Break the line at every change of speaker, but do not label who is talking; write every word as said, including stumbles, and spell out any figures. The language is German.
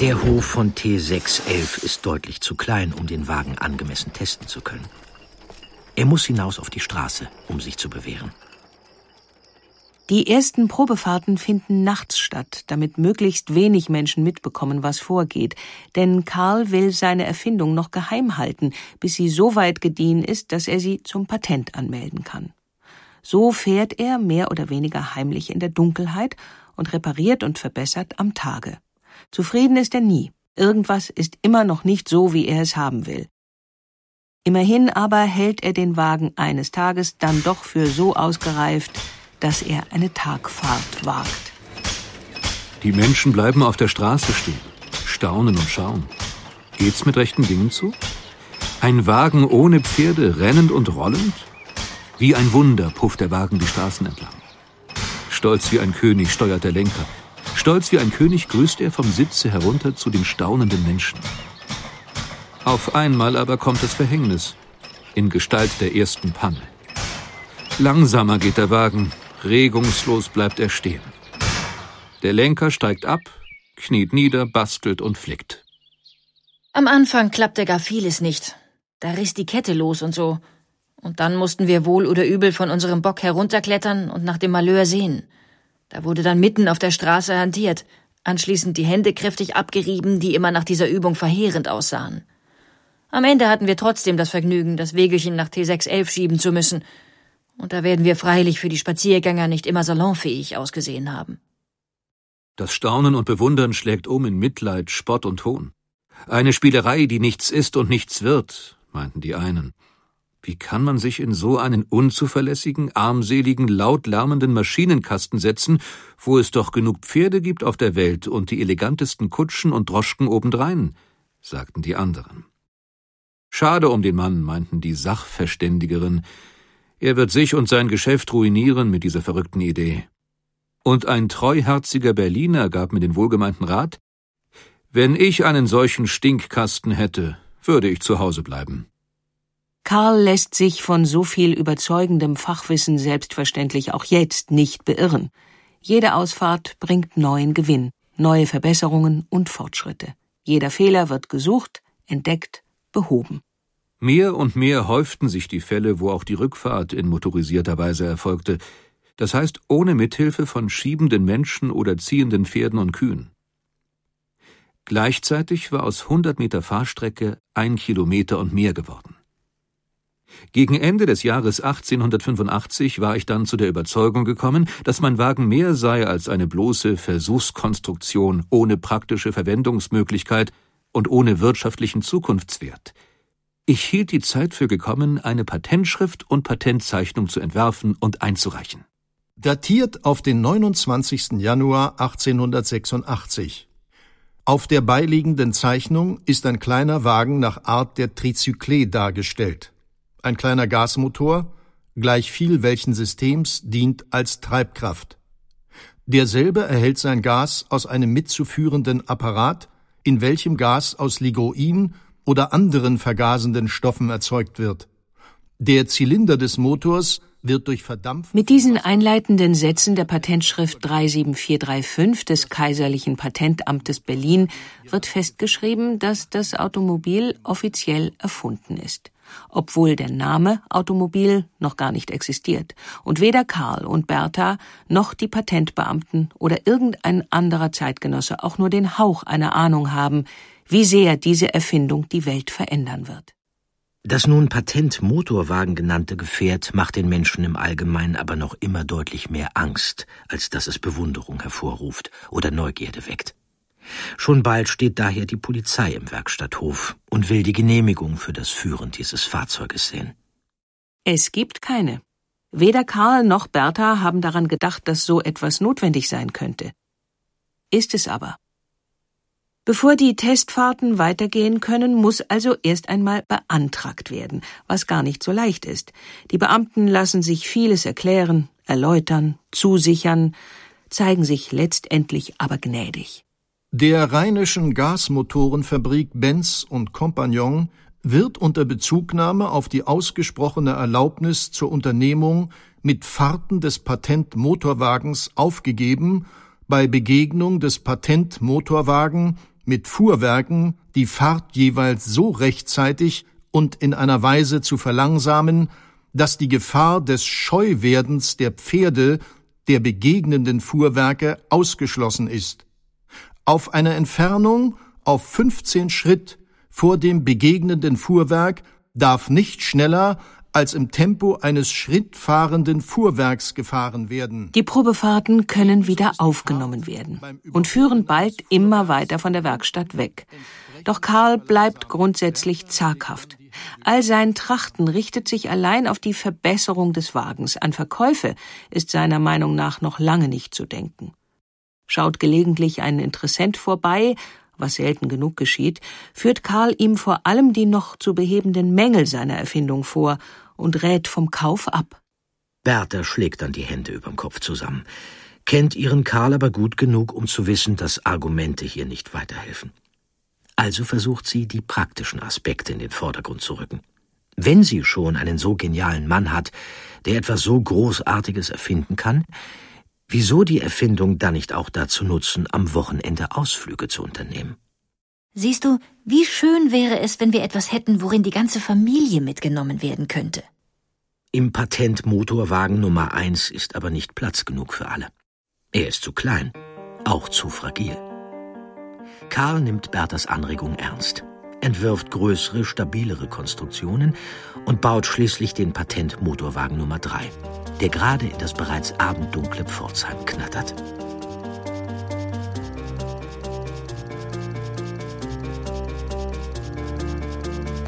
Der Hof von T sechs elf ist deutlich zu klein, um den Wagen angemessen testen zu können. Er muss hinaus auf die Straße, um sich zu bewähren.
Die ersten Probefahrten finden nachts statt, damit möglichst wenig Menschen mitbekommen, was vorgeht. Denn Karl will seine Erfindung noch geheim halten, bis sie so weit gediehen ist, dass er sie zum Patent anmelden kann. So fährt er mehr oder weniger heimlich in der Dunkelheit und repariert und verbessert am Tage. Zufrieden ist er nie. Irgendwas ist immer noch nicht so, wie er es haben will. Immerhin aber hält er den Wagen eines Tages dann doch für so ausgereift, dass er eine Tagfahrt wagt.
Die Menschen bleiben auf der Straße stehen, staunen und schauen. Geht's mit rechten Dingen zu? Ein Wagen ohne Pferde, rennend und rollend? Wie ein Wunder pufft der Wagen die Straßen entlang. Stolz wie ein König steuert der Lenker. Stolz wie ein König grüßt er vom Sitze herunter zu den staunenden Menschen. Auf einmal aber kommt das Verhängnis, in Gestalt der ersten Panne. Langsamer geht der Wagen, regungslos bleibt er stehen. Der Lenker steigt ab, kniet nieder, bastelt und flickt.
Am Anfang klappte gar vieles nicht. Da riss die Kette los und so. Und dann mussten wir wohl oder übel von unserem Bock herunterklettern und nach dem Malheur sehen. Da wurde dann mitten auf der Straße hantiert, anschließend die Hände kräftig abgerieben, die immer nach dieser Übung verheerend aussahen. Am Ende hatten wir trotzdem das Vergnügen, das Wägelchen nach T sechs elf schieben zu müssen. Und da werden wir freilich für die Spaziergänger nicht immer salonfähig ausgesehen haben.
Das Staunen und Bewundern schlägt um in Mitleid, Spott und Hohn. Eine Spielerei, die nichts ist und nichts wird, meinten die einen. Wie kann man sich in so einen unzuverlässigen, armseligen, laut lärmenden Maschinenkasten setzen, wo es doch genug Pferde gibt auf der Welt und die elegantesten Kutschen und Droschken obendrein, sagten die anderen. Schade um den Mann, meinten die Sachverständigeren. Er wird sich und sein Geschäft ruinieren mit dieser verrückten Idee. Und ein treuherziger Berliner gab mir den wohlgemeinten Rat: Wenn ich einen solchen Stinkkasten hätte, würde ich zu Hause bleiben.
Karl lässt sich von so viel überzeugendem Fachwissen selbstverständlich auch jetzt nicht beirren. Jede Ausfahrt bringt neuen Gewinn, neue Verbesserungen und Fortschritte. Jeder Fehler wird gesucht, entdeckt, behoben.
Mehr und mehr häuften sich die Fälle, wo auch die Rückfahrt in motorisierter Weise erfolgte. Das heißt, ohne Mithilfe von schiebenden Menschen oder ziehenden Pferden und Kühen. Gleichzeitig war aus hundert Meter Fahrstrecke ein Kilometer und mehr geworden. Gegen Ende des Jahres achtzehnhundertfünfundachtzig war ich dann zu der Überzeugung gekommen, dass mein Wagen mehr sei als eine bloße Versuchskonstruktion ohne praktische Verwendungsmöglichkeit und ohne wirtschaftlichen Zukunftswert. Ich hielt die Zeit für gekommen, eine Patentschrift und Patentzeichnung zu entwerfen und einzureichen.
Datiert auf den neunundzwanzigsten Januar achtzehnhundertsechsundachtzig. Auf der beiliegenden Zeichnung ist ein kleiner Wagen nach Art der Trizyklé dargestellt. Ein kleiner Gasmotor, gleich viel welchen Systems, dient als Treibkraft. Derselbe erhält sein Gas aus einem mitzuführenden Apparat, in welchem Gas aus Ligroin oder anderen vergasenden Stoffen erzeugt wird. Der Zylinder des Motors wird durch Verdampfen...
Mit diesen einleitenden Sätzen der Patentschrift drei sieben vier drei fünf des Kaiserlichen Patentamtes Berlin wird festgeschrieben, dass das Automobil offiziell erfunden ist, obwohl der Name Automobil noch gar nicht existiert und weder Karl und Bertha noch die Patentbeamten oder irgendein anderer Zeitgenosse auch nur den Hauch einer Ahnung haben, wie sehr diese Erfindung die Welt verändern wird.
Das nun Patentmotorwagen genannte Gefährt macht den Menschen im Allgemeinen aber noch immer deutlich mehr Angst, als dass es Bewunderung hervorruft oder Neugierde weckt. Schon bald steht daher die Polizei im Werkstatthof und will die Genehmigung für das Führen dieses Fahrzeuges sehen.
Es gibt keine. Weder Karl noch Bertha haben daran gedacht, dass so etwas notwendig sein könnte. Ist es aber. Bevor die Testfahrten weitergehen können, muss also erst einmal beantragt werden, was gar nicht so leicht ist. Die Beamten lassen sich vieles erklären, erläutern, zusichern, zeigen sich letztendlich aber gnädig.
Der rheinischen Gasmotorenfabrik Benz und Compagnon wird unter Bezugnahme auf die ausgesprochene Erlaubnis zur Unternehmung mit Fahrten des Patentmotorwagens aufgegeben, bei Begegnung des Patentmotorwagen mit Fuhrwerken die Fahrt jeweils so rechtzeitig und in einer Weise zu verlangsamen, dass die Gefahr des Scheuwerdens der Pferde der begegnenden Fuhrwerke ausgeschlossen ist. Auf einer Entfernung auf fünfzehn Schritt vor dem begegnenden Fuhrwerk darf nicht schneller als im Tempo eines schrittfahrenden Fuhrwerks gefahren werden.
Die Probefahrten können wieder aufgenommen werden und führen bald immer weiter von der Werkstatt weg. Doch Karl bleibt grundsätzlich zaghaft. All sein Trachten richtet sich allein auf die Verbesserung des Wagens. An Verkäufe ist seiner Meinung nach noch lange nicht zu denken. Schaut gelegentlich ein Interessent vorbei, was selten genug geschieht, führt Karl ihm vor allem die noch zu behebenden Mängel seiner Erfindung vor und rät vom Kauf ab.
Bertha schlägt dann die Hände überm Kopf zusammen, kennt ihren Karl aber gut genug, um zu wissen, dass Argumente hier nicht weiterhelfen. Also versucht sie, die praktischen Aspekte in den Vordergrund zu rücken. Wenn sie schon einen so genialen Mann hat, der etwas so Großartiges erfinden kann, wieso die Erfindung dann nicht auch dazu nutzen, am Wochenende Ausflüge zu unternehmen?
Siehst du, wie schön wäre es, wenn wir etwas hätten, worin die ganze Familie mitgenommen werden könnte.
Im Patentmotorwagen Nummer eins ist aber nicht Platz genug für alle. Er ist zu klein, auch zu fragil. Karl nimmt Berthas Anregung ernst, entwirft größere, stabilere Konstruktionen und baut schließlich den Patentmotorwagen Nummer drei, der gerade in das bereits abenddunkle Pforzheim knattert.